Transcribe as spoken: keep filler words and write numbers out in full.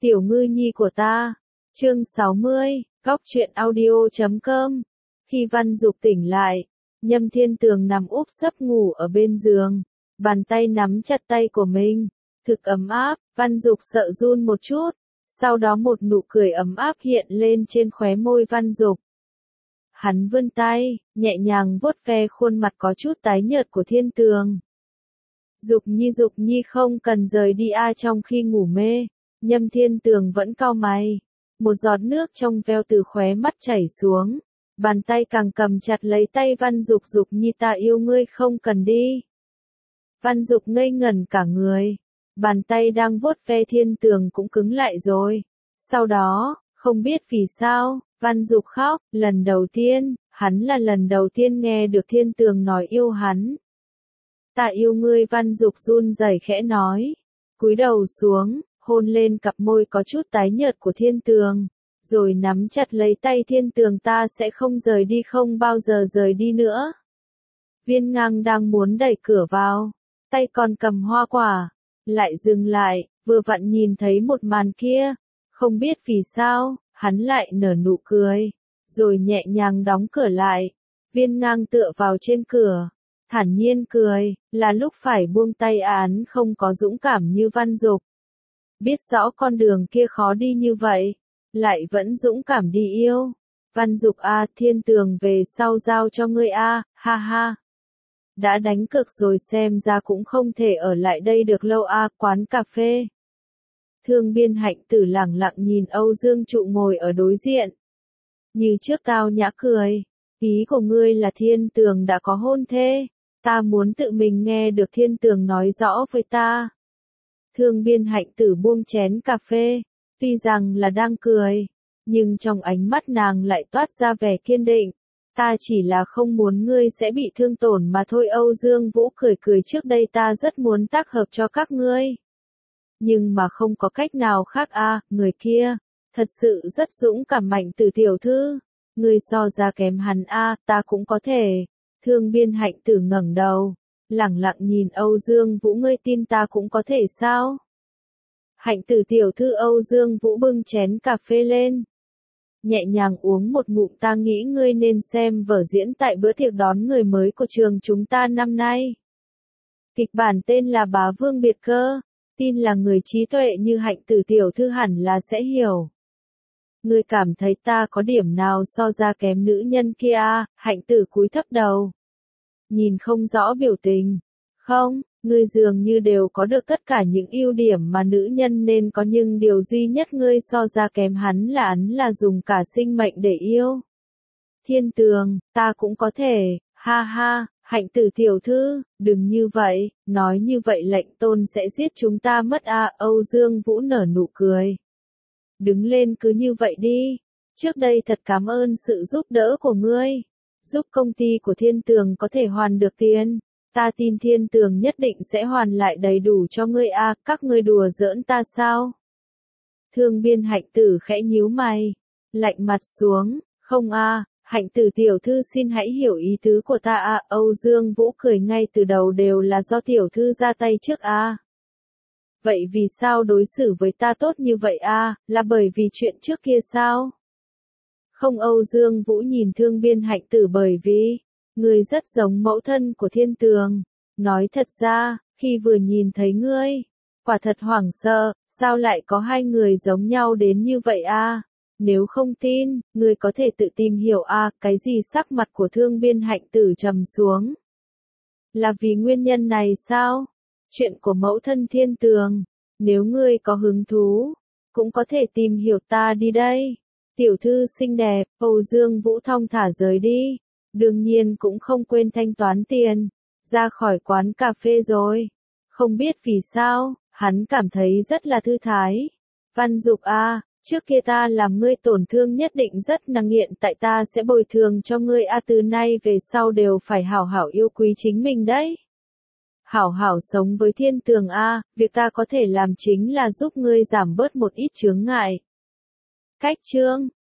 Tiểu ngư nhi của ta. Chương sáu mươi, góc truyện audio chấm com. Khi Văn Dục tỉnh lại, Nhâm Thiên Tường nằm úp sấp ngủ ở bên giường, bàn tay nắm chặt tay của mình, thực ấm áp. Văn Dục sợ run một chút, sau đó một nụ cười ấm áp hiện lên trên khóe môi Văn Dục. Hắn vươn tay, nhẹ nhàng vuốt ve khuôn mặt có chút tái nhợt của Thiên Tường. Dục nhi Dục nhi không cần rời đi a. Trong khi ngủ mê, Nhâm Thiên Tường vẫn cau mày, một giọt nước trong veo từ khóe mắt chảy xuống, bàn tay càng cầm chặt lấy tay Văn Dục. Dục nhi ta yêu ngươi, không cần đi. Văn Dục ngây ngẩn cả người, bàn tay đang vuốt ve Thiên Tường cũng cứng lại rồi. Sau đó, không biết vì sao, Văn Dục khóc. Lần đầu tiên, hắn là lần đầu tiên nghe được Thiên Tường nói yêu hắn. Ta yêu ngươi. Văn Dục run rẩy khẽ nói, cúi đầu xuống, hôn lên cặp môi có chút tái nhợt của Thiên Tường, rồi nắm chặt lấy tay Thiên Tường. Ta sẽ không rời đi, không bao giờ rời đi nữa. Viên Ngang đang muốn đẩy cửa vào, tay còn cầm hoa quả, lại dừng lại, vừa vặn nhìn thấy một màn kia, không biết vì sao, hắn lại nở nụ cười, rồi nhẹ nhàng đóng cửa lại. Viên Ngang tựa vào trên cửa, thản nhiên cười, là lúc phải buông tay án không có dũng cảm như Văn Dục. Biết rõ con đường kia khó đi như vậy, lại vẫn dũng cảm đi yêu. Văn Dục a, Thiên Tường về sau giao cho ngươi a, ha ha. Đã đánh cược rồi xem ra cũng không thể ở lại đây được lâu a. Quán cà phê. Thương Biên Hạnh Tử lẳng lặng nhìn Âu Dương Trụ ngồi ở đối diện. Như trước tao nhã cười, ý của ngươi là Thiên Tường đã có hôn thê, ta muốn tự mình nghe được Thiên Tường nói rõ với ta. Thương Biên Hạnh Tử buông chén cà phê, tuy rằng là đang cười, nhưng trong ánh mắt nàng lại toát ra vẻ kiên định. Ta chỉ là không muốn ngươi sẽ bị thương tổn mà thôi. Âu Dương Vũ cười cười, trước đây ta rất muốn tác hợp cho các ngươi, nhưng mà không có cách nào khác a. À, người kia, thật sự rất dũng cảm. Mạnh Tử tiểu thư, ngươi so ra kém hắn a. À, ta cũng có thể. Thương Biên Hạnh Tử ngẩng đầu, lẳng lặng nhìn Âu Dương Vũ, ngươi tin ta cũng có thể sao? Hạnh Tử tiểu thư. Âu Dương Vũ bưng chén cà phê lên, nhẹ nhàng uống một ngụm. Ta nghĩ ngươi nên xem vở diễn tại bữa tiệc đón người mới của trường chúng ta năm nay. Kịch bản tên là Bá Vương Biệt Cơ, tin là người trí tuệ như Hạnh Tử tiểu thư hẳn là sẽ hiểu. Ngươi cảm thấy ta có điểm nào so ra kém nữ nhân kia à? Hạnh Tử cúi thấp đầu, nhìn không rõ biểu tình. Không, ngươi dường như đều có được tất cả những ưu điểm mà nữ nhân nên có, nhưng điều duy nhất ngươi so ra kém hắn là hắn là dùng cả sinh mệnh để yêu. Thiên Tường, ta cũng có thể, ha ha. Hạnh Tử tiểu thư, đừng như vậy, nói như vậy lệnh tôn sẽ giết chúng ta mất a. À, Âu Dương Vũ nở nụ cười. Đứng lên, cứ như vậy đi. Trước đây thật cảm ơn sự giúp đỡ của ngươi, giúp công ty của Thiên Tường có thể hoàn được tiền. Ta tin Thiên Tường nhất định sẽ hoàn lại đầy đủ cho ngươi a. À, các ngươi đùa giỡn ta sao? Thương Biên Hạnh Tử khẽ nhíu mày, lạnh mặt xuống, không a. À, Hạnh Tử tiểu thư xin hãy hiểu ý tứ của ta a. À, Âu Dương Vũ cười, ngay từ đầu đều là do tiểu thư ra tay trước a. À. Vậy vì sao đối xử với ta tốt như vậy a? À, là bởi vì chuyện trước kia sao? Không. Âu Dương Vũ nhìn Thương Biên Hạnh Tử, bởi vì ngươi rất giống mẫu thân của Thiên Tường. Nói thật ra, khi vừa nhìn thấy ngươi, quả thật hoảng sợ, sao lại có hai người giống nhau đến như vậy a? À? Nếu không tin, ngươi có thể tự tìm hiểu a. À, cái gì? Sắc mặt của Thương Biên Hạnh Tử trầm xuống. Là vì nguyên nhân này sao? Chuyện của mẫu thân Thiên Tường, nếu ngươi có hứng thú, cũng có thể tìm hiểu ta đi đây. Tiểu thư xinh đẹp. Âu Dương Vũ thong thả rời đi, đương nhiên cũng không quên thanh toán tiền, ra khỏi quán cà phê rồi. Không biết vì sao, hắn cảm thấy rất là thư thái. Văn Dục a, à, trước kia ta làm ngươi tổn thương nhất định rất là nghiện, tại ta sẽ bồi thường cho ngươi a. À, từ nay về sau đều phải hảo hảo yêu quý chính mình đấy. Hảo hảo sống với Thiên Tường a. À, việc ta có thể làm chính là giúp ngươi giảm bớt một ít chướng ngại. Cách chương